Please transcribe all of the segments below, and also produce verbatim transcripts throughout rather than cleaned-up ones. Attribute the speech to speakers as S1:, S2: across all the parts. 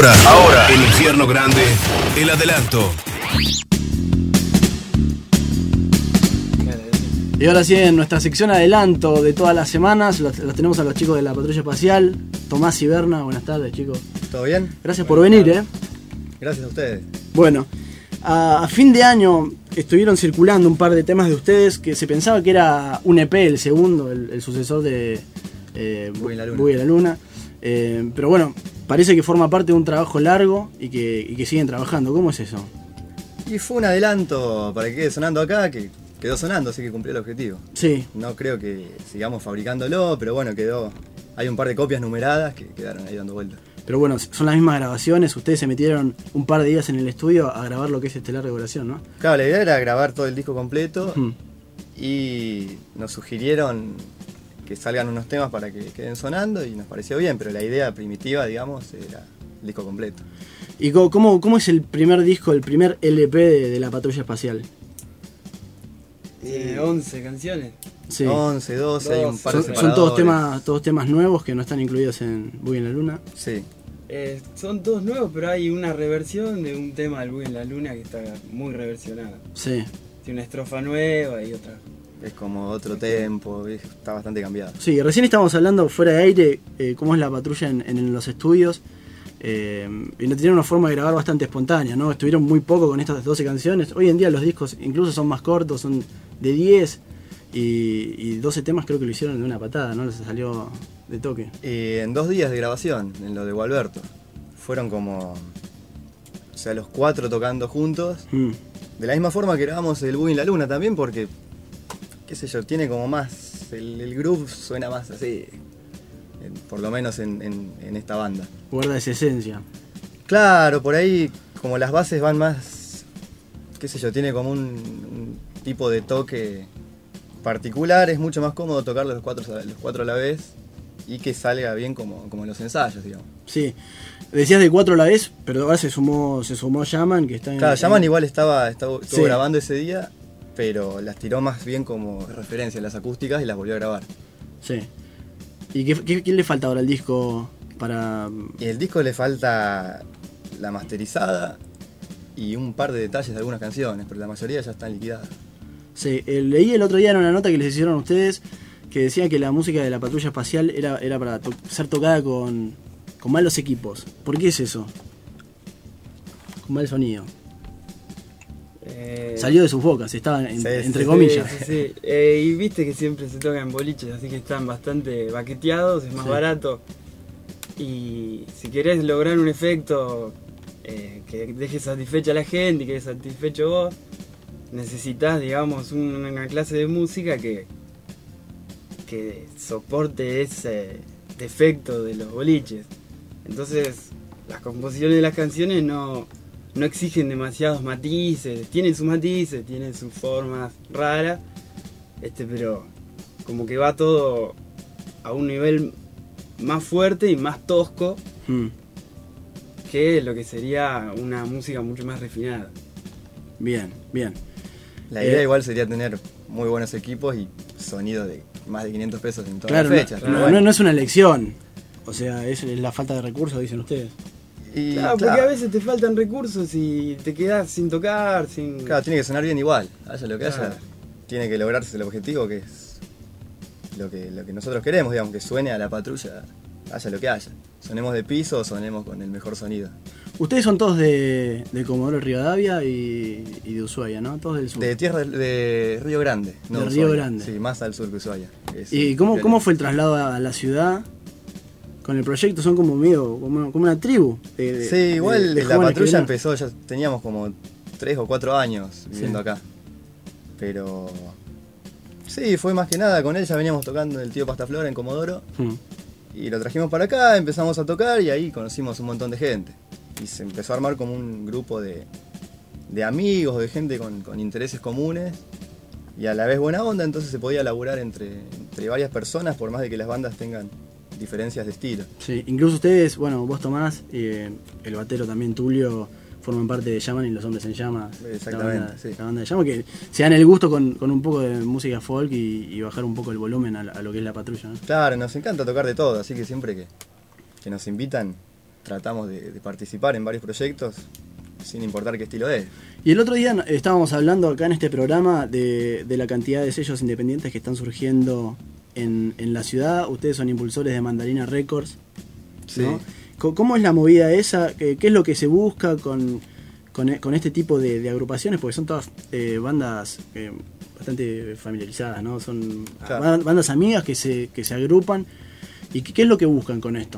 S1: Ahora, ahora, en Infierno Grande, el adelanto.
S2: Y ahora sí, en nuestra sección adelanto de todas las semanas, los, los tenemos a los chicos de la Patrulla Espacial, Tomás y Berna. Buenas tardes, chicos.
S3: ¿Todo bien?
S2: Gracias por venir, ¿eh?
S3: Gracias a ustedes.
S2: Bueno, a, a fin de año estuvieron circulando un par de temas de ustedes que se pensaba que era un E P, el segundo, el, el sucesor de eh,
S3: Buggy en la Luna.
S2: Buggy en la Luna. Eh, pero bueno, parece que forma parte de un trabajo largo y que, y que siguen trabajando. ¿Cómo es eso?
S3: Y fue un adelanto para que quede sonando acá, que quedó sonando, así que cumplió el objetivo.
S2: Sí.
S3: No creo que sigamos fabricándolo, pero bueno, quedó. Hay un par de copias numeradas que quedaron ahí dando vueltas.
S2: Pero bueno, son las mismas grabaciones. Ustedes se metieron un par de días en el estudio a grabar lo que es Estelar Regulación, ¿no?
S3: Claro, la idea era grabar todo el disco completo
S2: Hmm.
S3: y nos sugirieron que salgan unos temas para que queden sonando y nos pareció bien, pero la idea primitiva, digamos, era el disco completo.
S2: ¿Y cómo, cómo, cómo es el primer disco, el primer L P de, de la Patrulla Espacial?
S4: Eh, once canciones.
S2: Sí.
S3: once, doce, hay un par de
S2: Son, son
S3: separadores.
S2: todos temas, todos temas nuevos que no están incluidos en Buggy en la Luna.
S3: Sí.
S4: Eh, son todos nuevos, pero hay una reversión de un tema del Buggy en la Luna que está muy reversionada.
S2: Sí.
S4: Tiene una estrofa nueva y otra.
S3: Es como otro tempo, está bastante cambiado.
S2: Sí, recién estábamos hablando fuera de aire eh, cómo es la patrulla en, en los estudios. Eh, y no tenían una forma de grabar bastante espontánea, ¿no? Estuvieron muy poco con estas doce canciones. Hoy en día los discos incluso son más cortos, son de diez y, y doce temas creo que lo hicieron de una patada, ¿no? Les salió de toque.
S3: Y en dos días de grabación, en lo de Gualberto, fueron como, o sea, los cuatro tocando juntos,
S2: Mm.
S3: de la misma forma que grabamos el Buggy en la Luna también, porque, qué sé yo, tiene como más, el, el groove suena más así, en- por lo menos en, en- en esta banda.
S2: Guarda esa esencia.
S3: Claro, por ahí como las bases van más, qué sé yo, tiene como un, un tipo de toque particular, es mucho más cómodo tocar los cuatro, los cuatro a la vez y que salga bien como, como en los ensayos, digamos.
S2: Sí. Decías de cuatro a la vez, pero ahora se sumó, se sumó Yaman, que está en.
S3: Claro, Yaman
S2: en-
S3: igual estaba, estaba estuvo
S2: Sí.
S3: grabando ese día, pero las tiró más bien como referencia a las acústicas y las volvió a grabar.
S2: Sí. ¿Y qué, qué, qué le falta ahora al disco para.
S3: Y el disco le falta la masterizada y un par de detalles de algunas canciones, pero la mayoría ya están liquidadas.
S2: Sí, eh, leí el otro día en una nota que les hicieron a ustedes que decía que la música de la Patrulla Espacial era, era para to- ser tocada con, con malos equipos. ¿Por qué es eso? Con mal sonido.
S4: Eh,
S2: Salió de sus bocas, estaba en-
S3: Sí,
S2: entre
S3: sí,
S2: comillas.
S4: Sí, sí, sí. Eh, y viste que siempre se toca en boliches, así que están bastante baqueteados, es más
S2: Sí.
S4: barato. Y si querés lograr un efecto eh, que deje satisfecha a la gente y que deje satisfecho vos, necesitas, digamos, un- una clase de música que, que soporte ese defecto de los boliches. Entonces, las composiciones de las canciones no, no exigen demasiados matices, tienen sus matices, tienen sus formas raras, este, pero como que va todo a un nivel más fuerte y más tosco
S2: Mm,
S4: que lo que sería una música mucho más refinada.
S2: bien, bien.
S3: La
S2: Eh,
S3: idea igual sería tener muy buenos equipos y sonido de más de quinientos pesos en todas
S2: Claro,
S3: las
S2: no,
S3: fechas.
S2: no,
S3: pero
S2: no-
S3: bueno.
S2: no es una elección. O sea, es la falta de recursos, dicen ustedes.
S3: Y,
S4: Claro, porque
S3: claro,
S4: a veces te faltan recursos y te quedas sin tocar, sin...
S3: claro, tiene que sonar bien igual, haya lo que haya,
S4: Claro.
S3: tiene que lograrse el objetivo que es lo que, lo que nosotros queremos, digamos, que suene a la patrulla, haya lo que haya. Sonemos de piso o sonemos con el mejor sonido.
S2: Ustedes son todos de, de Comodoro Rivadavia y, y de Ushuaia, ¿no? Todos del sur.
S3: De tierra de, de Río Grande, no
S2: De
S3: Ushuaia.
S2: Río Grande.
S3: Sí, más al sur que Ushuaia. Es
S2: ¿Y
S3: un
S2: cómo,
S3: violento.
S2: cómo fue el traslado a la ciudad? Con el proyecto son como medio, como, como una tribu. de- de-
S3: Sí,
S2: de-
S3: igual
S2: de
S3: la
S2: jóvenes que
S3: patrulla
S2: vienen.
S3: empezó, ya teníamos como tres o cuatro años viviendo
S2: Sí.
S3: acá. Pero sí, fue más que nada, con él ya veníamos tocando en el tío Pastaflora en Comodoro.
S2: Mm.
S3: Y lo trajimos para acá, empezamos a tocar y ahí conocimos un montón de gente. Y se empezó a armar como un grupo de, de amigos, de gente con, con intereses comunes y a la vez buena onda, entonces se podía laburar entre, entre varias personas por más de que las bandas tengan diferencias de estilo.
S2: Sí, incluso ustedes, bueno, vos Tomás, eh, el batero también Tulio, forman parte de Yaman y los Hombres en Llamas.
S3: Exactamente,
S2: la banda,
S3: sí.
S2: la banda de Llaman, que se dan el gusto con, con un poco de música folk y, y bajar un poco el volumen a, a lo que es la patrulla, ¿no?
S3: Claro, nos encanta tocar de todo, así que siempre que, que nos invitan tratamos de, de participar en varios proyectos sin importar qué estilo es.
S2: Y el otro día estábamos hablando acá en este programa de, de la cantidad de sellos independientes que están surgiendo en, en la ciudad. Ustedes son impulsores de Mandarina Records, ¿no?
S3: Sí.
S2: ¿Cómo es la movida esa? ¿Qué, qué es lo que se busca con, con, con este tipo de, de agrupaciones? Porque son todas eh, bandas eh, bastante familiarizadas, ¿no? Son
S3: Claro.
S2: bandas amigas que se, que se agrupan. ¿Y qué, qué es lo que buscan con esto?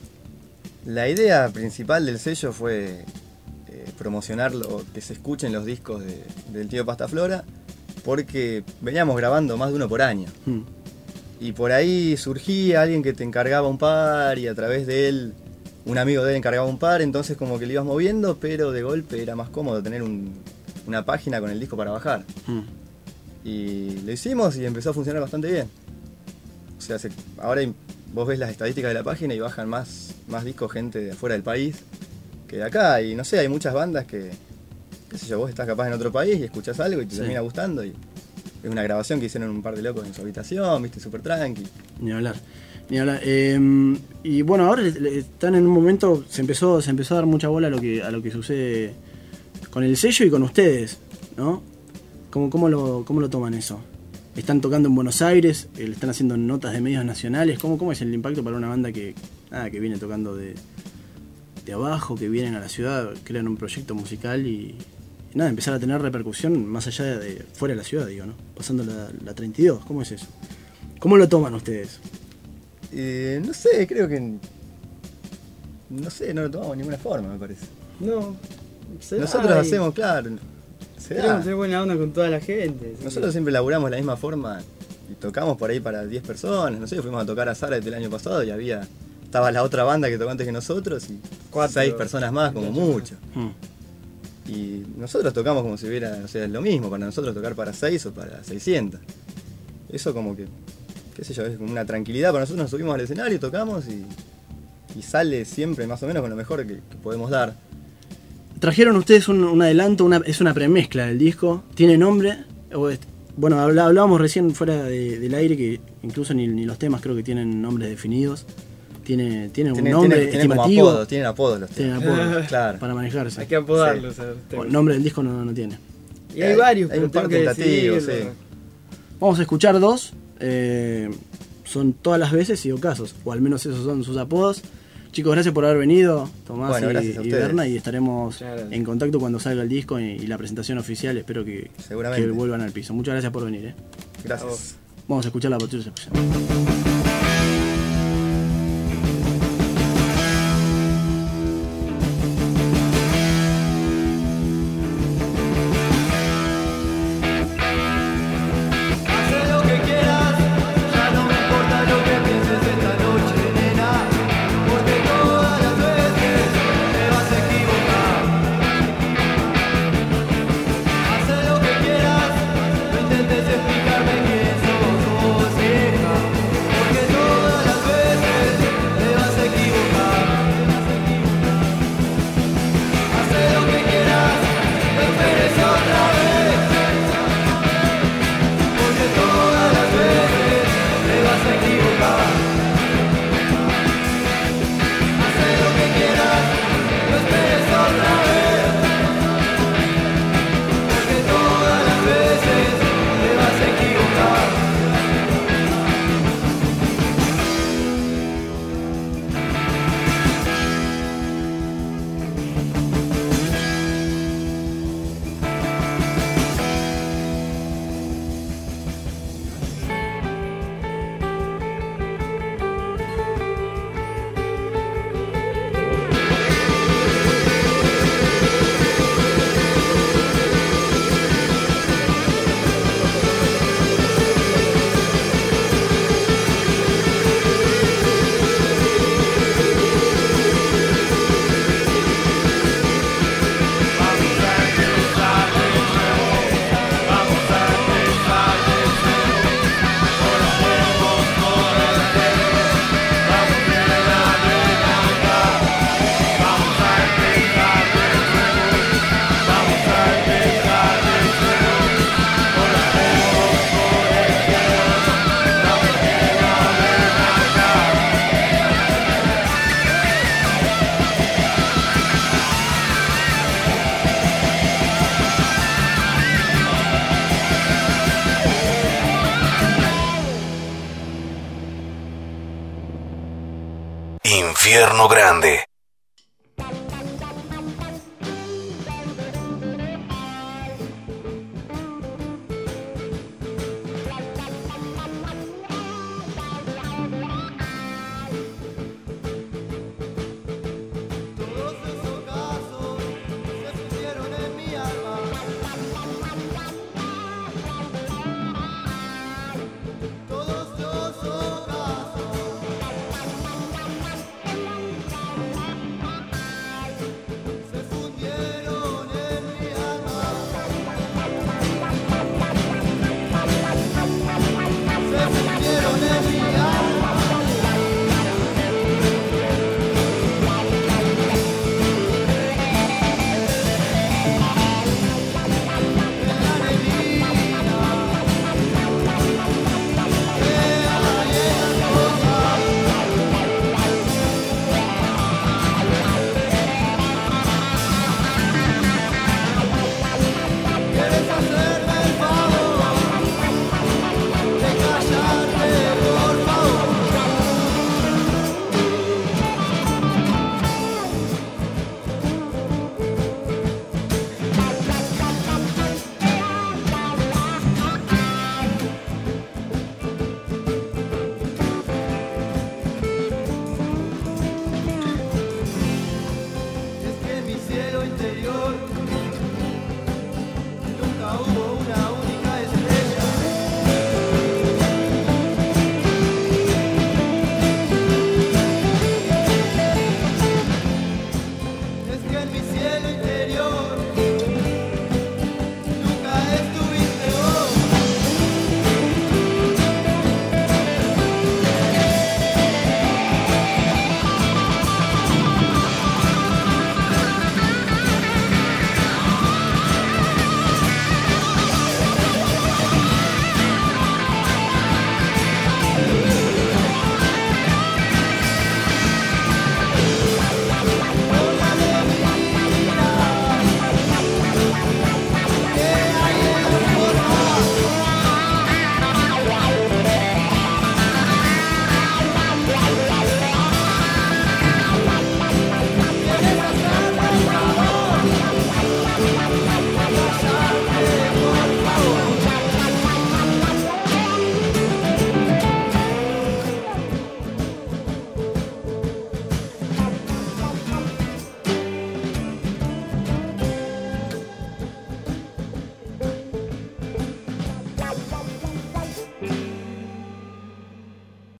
S3: La idea principal del sello fue eh, promocionar lo, que se escuchen los discos de, del tío Pastaflora, porque veníamos grabando más de uno por año.
S2: Hmm.
S3: Y por ahí surgía alguien que te encargaba un par y a través de él, un amigo de él encargaba un par, entonces como que lo ibas moviendo, pero de golpe era más cómodo tener un, una página con el disco para bajar.
S2: Hmm.
S3: Y lo hicimos y empezó a funcionar bastante bien. O sea, se, ahora hay, vos ves las estadísticas de la página y bajan más, más discos gente de afuera del país que de acá. Y no sé, hay muchas bandas que, qué sé yo, vos estás capaz en otro país y escuchás algo y te
S2: Sí.
S3: termina gustando. Y es una grabación que hicieron un par de locos en su habitación, viste, súper tranqui.
S2: Ni hablar. Ni hablar. Eh, y bueno, ahora están en un momento, se empezó, se empezó a dar mucha bola a lo que, a lo que sucede con el sello y con ustedes, ¿no? ¿Cómo, cómo, lo, cómo lo toman eso? Están tocando en Buenos Aires, eh, están haciendo notas de medios nacionales. ¿Cómo, cómo es el impacto para una banda que, nada, que viene tocando de, de abajo, que vienen a la ciudad, crean un proyecto musical y, y nada, empezar a tener repercusión más allá de, de fuera de la ciudad, digo, ¿no? Pasando la, la treinta y dos, ¿cómo es eso? ¿Cómo lo toman ustedes?
S3: Eh, no sé, creo que. No sé, no lo tomamos de ninguna forma, me parece.
S4: No, se
S3: Nosotros
S4: da y
S3: hacemos, claro. Se da.
S4: queremos ser buena onda con toda la gente.
S3: Nosotros siempre laburamos de la misma forma y tocamos por ahí para diez personas. No sé, fuimos a tocar a Zárate el año pasado y había. Estaba la otra banda que tocó antes que nosotros y
S4: Cuatro.
S3: seis personas más, como mucho.
S2: Hmm.
S3: Y nosotros tocamos como si hubiera, o sea, es lo mismo para nosotros tocar para seis o para seiscientos. Eso como que, qué sé yo, es como una tranquilidad para nosotros. Nos subimos al escenario, tocamos y, y sale siempre más o menos con lo mejor que, que podemos dar.
S2: Trajeron ustedes un, un adelanto, una, es una premezcla del disco. ¿Tiene nombre? O es- bueno, habla- hablábamos recién fuera de- del aire que incluso ni, ni los temas creo que tienen nombres definidos. Tiene, tiene un
S3: Tienen,
S2: nombre
S3: tienen, tienen como
S2: estimativo.
S3: apodos, tienen apodos los
S2: Tienen
S3: temas.
S2: apodo
S3: Claro.
S2: para manejarse.
S4: Hay que apodarlos. a los
S2: O
S4: temas.
S2: el nombre del disco no, no tiene.
S4: Y hay varios,
S3: Hay
S4: pero
S3: un par
S4: tengo que
S3: tentativos,
S4: decidirlo.
S3: sí.
S2: Vamos a escuchar dos. eh, son todas las veces y ocasos. O al menos esos son sus apodos. Chicos, gracias por haber venido, Tomás
S3: Bueno,
S2: y,
S3: gracias a
S2: y
S3: ustedes.
S2: Berna, y estaremos
S4: Muchas gracias.
S2: en contacto cuando salga el disco y, y la presentación oficial. Espero que,
S3: Seguramente.
S2: que vuelvan al piso. Muchas gracias por venir. eh.
S3: Gracias.
S2: Vamos a escuchar la patrulla especial.
S5: Haz lo que quieras, ya no me importa lo que pienses esta noche, nena, porque todas las veces te vas a equivocar. Haz lo que quieras, no intentes explicarme quién sos vos, hija,
S1: Infierno Grande.